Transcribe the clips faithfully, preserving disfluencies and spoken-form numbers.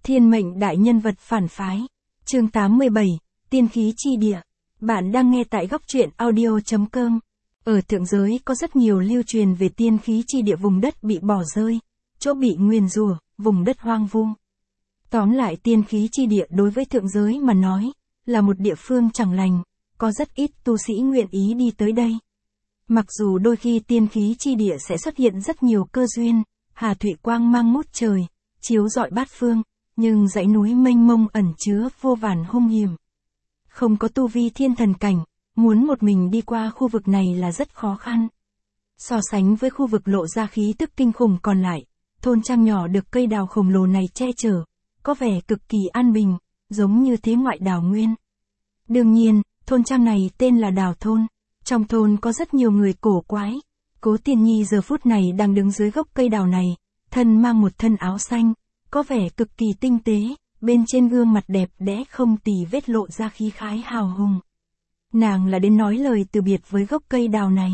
Thiên mệnh đại nhân vật phản phái. Chương tám mươi bảy, Tiên khí chi địa. Bạn đang nghe tại góc truyện audio chấm com. Ở thượng giới có rất nhiều lưu truyền về tiên khí chi địa, vùng đất bị bỏ rơi, chỗ bị nguyền rủa, vùng đất hoang vu. Tóm lại, tiên khí chi địa đối với thượng giới mà nói, là một địa phương chẳng lành, có rất ít tu sĩ nguyện ý đi tới đây. Mặc dù đôi khi tiên khí chi địa sẽ xuất hiện rất nhiều cơ duyên, hà thủy quang mang ngút trời, chiếu rọi bát phương, nhưng dãy núi mênh mông ẩn chứa vô vàn hung hiểm. Không có tu vi thiên thần cảnh, muốn một mình đi qua khu vực này là rất khó khăn. So sánh với khu vực lộ ra khí tức kinh khủng còn lại, thôn trang nhỏ được cây đào khổng lồ này che chở, có vẻ cực kỳ an bình, giống như thế ngoại đào nguyên. Đương nhiên, thôn trang này tên là Đào Thôn. Trong thôn có rất nhiều người cổ quái. Cố Tiên Nhi giờ phút này đang đứng dưới gốc cây đào này, thân mang một thân áo xanh, có vẻ cực kỳ tinh tế, bên trên gương mặt đẹp đẽ không tì vết lộ ra khí khái hào hùng. Nàng là đến nói lời từ biệt với gốc cây đào này.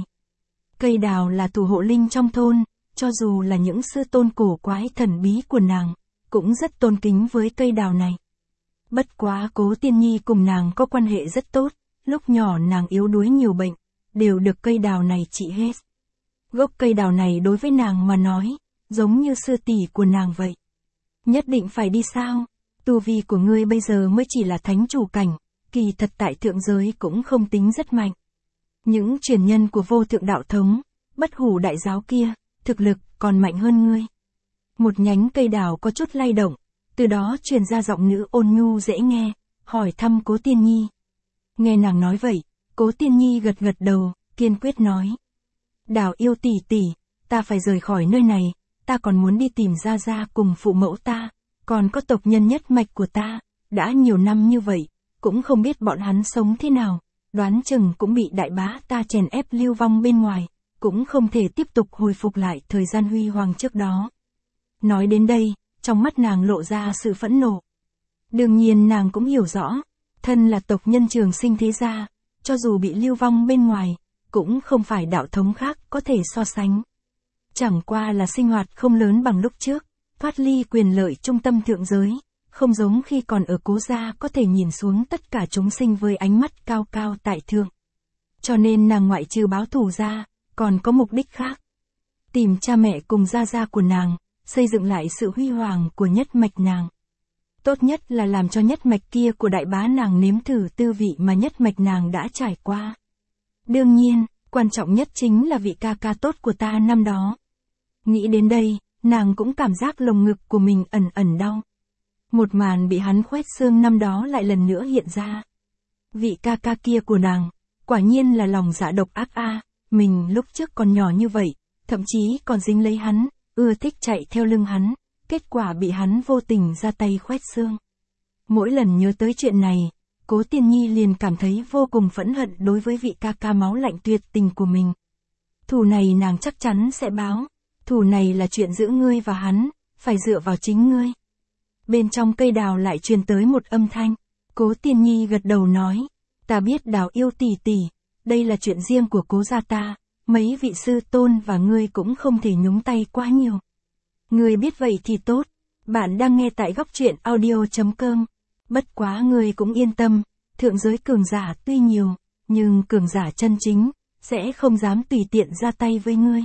Cây đào là thủ hộ linh trong thôn, cho dù là những sư tôn cổ quái thần bí của nàng, cũng rất tôn kính với cây đào này. Bất quá Cố Tiên Nhi cùng nàng có quan hệ rất tốt, lúc nhỏ nàng yếu đuối nhiều bệnh, đều được cây đào này trị hết. Gốc cây đào này đối với nàng mà nói, giống như sư tỷ của nàng vậy. Nhất định phải đi sao? Tu vi của ngươi bây giờ mới chỉ là thánh chủ cảnh, kỳ thật tại thượng giới cũng không tính rất mạnh. Những truyền nhân của vô thượng đạo thống, bất hủ đại giáo kia, thực lực còn mạnh hơn ngươi. Một nhánh cây đào có chút lay động, từ đó truyền ra giọng nữ ôn nhu dễ nghe, hỏi thăm Cố Tiên Nhi. Nghe nàng nói vậy, Cố Tiên Nhi gật gật đầu, kiên quyết nói. Đào yêu tỷ tỷ, ta phải rời khỏi nơi này, ta còn muốn đi tìm Gia Gia cùng phụ mẫu ta, còn có tộc nhân nhất mạch của ta, đã nhiều năm như vậy, cũng không biết bọn hắn sống thế nào, đoán chừng cũng bị đại bá ta chèn ép lưu vong bên ngoài, cũng không thể tiếp tục hồi phục lại thời gian huy hoàng trước đó. Nói đến đây, trong mắt nàng lộ ra sự phẫn nộ. Đương nhiên nàng cũng hiểu rõ, thân là tộc nhân Trường Sinh thế gia, cho dù bị lưu vong bên ngoài, cũng không phải đạo thống khác có thể so sánh. Chẳng qua là sinh hoạt không lớn bằng lúc trước, thoát ly quyền lợi trung tâm thượng giới, không giống khi còn ở Cố gia có thể nhìn xuống tất cả chúng sinh với ánh mắt cao cao tại thượng. Cho nên nàng ngoại trừ báo thù ra, còn có mục đích khác. Tìm cha mẹ cùng Gia Gia của nàng, xây dựng lại sự huy hoàng của nhất mạch nàng. Tốt nhất là làm cho nhất mạch kia của đại bá nàng nếm thử tư vị mà nhất mạch nàng đã trải qua. Đương nhiên, quan trọng nhất chính là vị ca ca tốt của ta năm đó. Nghĩ đến đây, nàng cũng cảm giác lồng ngực của mình ẩn ẩn đau. Một màn bị hắn khoét xương năm đó lại lần nữa hiện ra. Vị ca ca kia của nàng, quả nhiên là lòng dạ độc ác a. Mình lúc trước còn nhỏ như vậy, thậm chí còn dính lấy hắn, ưa thích chạy theo lưng hắn, kết quả bị hắn vô tình ra tay khoét xương. Mỗi lần nhớ tới chuyện này, Cố Tiên Nhi liền cảm thấy vô cùng phẫn hận đối với vị ca ca máu lạnh tuyệt tình của mình. Thù này nàng chắc chắn sẽ báo, thù này là chuyện giữa ngươi và hắn, phải dựa vào chính ngươi. Bên trong cây đào lại truyền tới một âm thanh, Cố Tiên Nhi gật đầu nói, ta biết Đào yêu tỷ tỷ, đây là chuyện riêng của Cố gia ta, mấy vị sư tôn và ngươi cũng không thể nhúng tay quá nhiều. Ngươi biết vậy thì tốt, bạn đang nghe tại góc truyện audio chấm com. Bất quá ngươi cũng yên tâm, thượng giới cường giả tuy nhiều, nhưng cường giả chân chính, sẽ không dám tùy tiện ra tay với ngươi.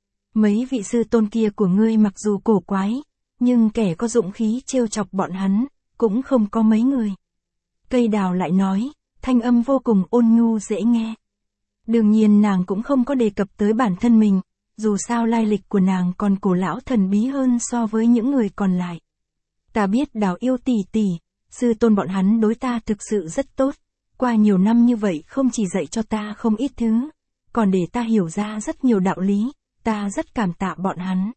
Mấy vị sư tôn kia của ngươi mặc dù cổ quái, nhưng kẻ có dụng khí trêu chọc bọn hắn, cũng không có mấy người. Cây đào lại nói, thanh âm vô cùng ôn nhu dễ nghe. Đương nhiên nàng cũng không có đề cập tới bản thân mình, dù sao lai lịch của nàng còn cổ lão thần bí hơn so với những người còn lại. Ta biết Đào yêu tỷ tỷ, sư tôn bọn hắn đối ta thực sự rất tốt, qua nhiều năm như vậy không chỉ dạy cho ta không ít thứ, còn để ta hiểu ra rất nhiều đạo lý, ta rất cảm tạ bọn hắn.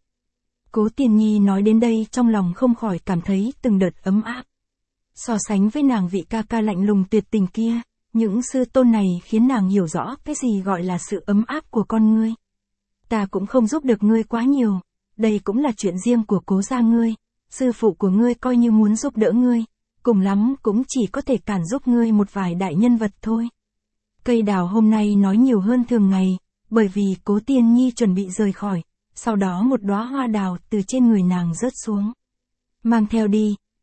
Cố Tiên Nhi nói đến đây trong lòng không khỏi cảm thấy từng đợt ấm áp. So sánh với nàng vị ca ca lạnh lùng tuyệt tình kia, những sư tôn này khiến nàng hiểu rõ cái gì gọi là sự ấm áp của con ngươi. Ta cũng không giúp được ngươi quá nhiều, đây cũng là chuyện riêng của Cố gia ngươi, sư phụ của ngươi coi như muốn giúp đỡ ngươi, cùng lắm cũng chỉ có thể cản giúp ngươi một vài đại nhân vật thôi. Cây đào hôm nay nói nhiều hơn thường ngày, bởi vì Cố Tiên Nhi chuẩn bị rời khỏi, sau đó một đóa hoa đào từ trên người nàng rớt xuống. Mang theo đi,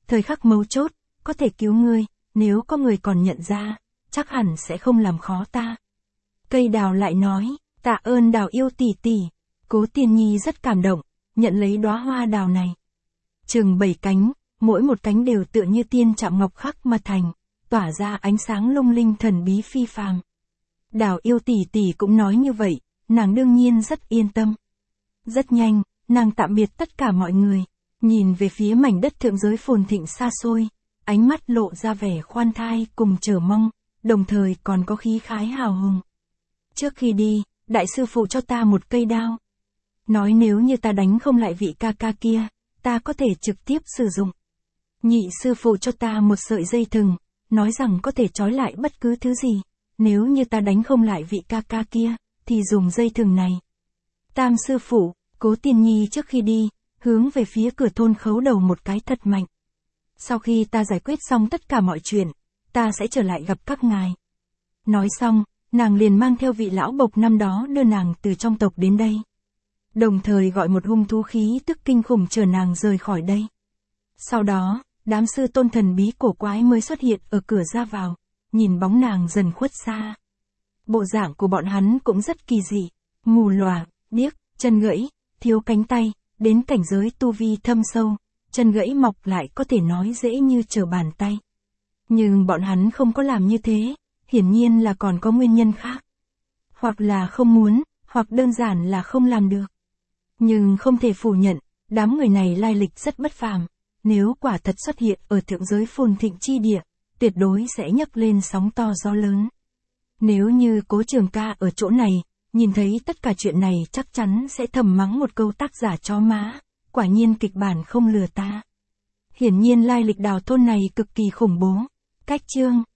thời khắc mấu chốt, có thể cứu ngươi, nếu có người còn nhận ra, chắc hẳn sẽ không làm khó ta. Cây đào lại nói, tạ ơn đào yêu tỷ tỷ. Cố Tiên Nhi rất cảm động, nhận lấy đóa hoa đào này. Chừng bảy cánh, mỗi một cánh đều tựa như tiên chạm ngọc khắc mà thành, tỏa ra ánh sáng lung linh thần bí phi phàm. Đào yêu tỷ tỷ cũng nói như vậy, nàng đương nhiên rất yên tâm. Rất nhanh, nàng tạm biệt tất cả mọi người, nhìn về phía mảnh đất thượng giới phồn thịnh xa xôi, ánh mắt lộ ra vẻ khoan thai cùng chờ mong, đồng thời còn có khí khái hào hùng. Trước khi đi, đại sư phụ cho ta một cây đao. Nói nếu như ta đánh không lại vị ca ca kia, ta có thể trực tiếp sử dụng. Nhị sư phụ cho ta một sợi dây thừng, nói rằng có thể trói lại bất cứ thứ gì. Nếu như ta đánh không lại vị ca ca kia, thì dùng dây thừng này. Tam sư phụ, Cố Tiên Nhi trước khi đi, hướng về phía cửa thôn khấu đầu một cái thật mạnh. Sau khi ta giải quyết xong tất cả mọi chuyện, ta sẽ trở lại gặp các ngài. Nói xong, nàng liền mang theo vị lão bộc năm đó đưa nàng từ trong tộc đến đây. Đồng thời gọi một hung thú khí tức kinh khủng chờ nàng rời khỏi đây. Sau đó, đám sư tôn thần bí cổ quái mới xuất hiện ở cửa ra vào, nhìn bóng nàng dần khuất xa. Bộ dạng của bọn hắn cũng rất kỳ dị, mù lòa, điếc, chân gãy, thiếu cánh tay, đến cảnh giới tu vi thâm sâu, chân gãy mọc lại có thể nói dễ như trở bàn tay. Nhưng bọn hắn không có làm như thế, hiển nhiên là còn có nguyên nhân khác. Hoặc là không muốn, hoặc đơn giản là không làm được. Nhưng không thể phủ nhận, đám người này lai lịch rất bất phàm, nếu quả thật xuất hiện ở thượng giới phồn thịnh chi địa, tuyệt đối sẽ nhấc lên sóng to gió lớn. Nếu như Cố Trường Ca ở chỗ này, nhìn thấy tất cả chuyện này chắc chắn sẽ thầm mắng một câu tác giả chó má, quả nhiên kịch bản không lừa ta. Hiển nhiên lai lịch Đào thôn này cực kỳ khủng bố. Cách chương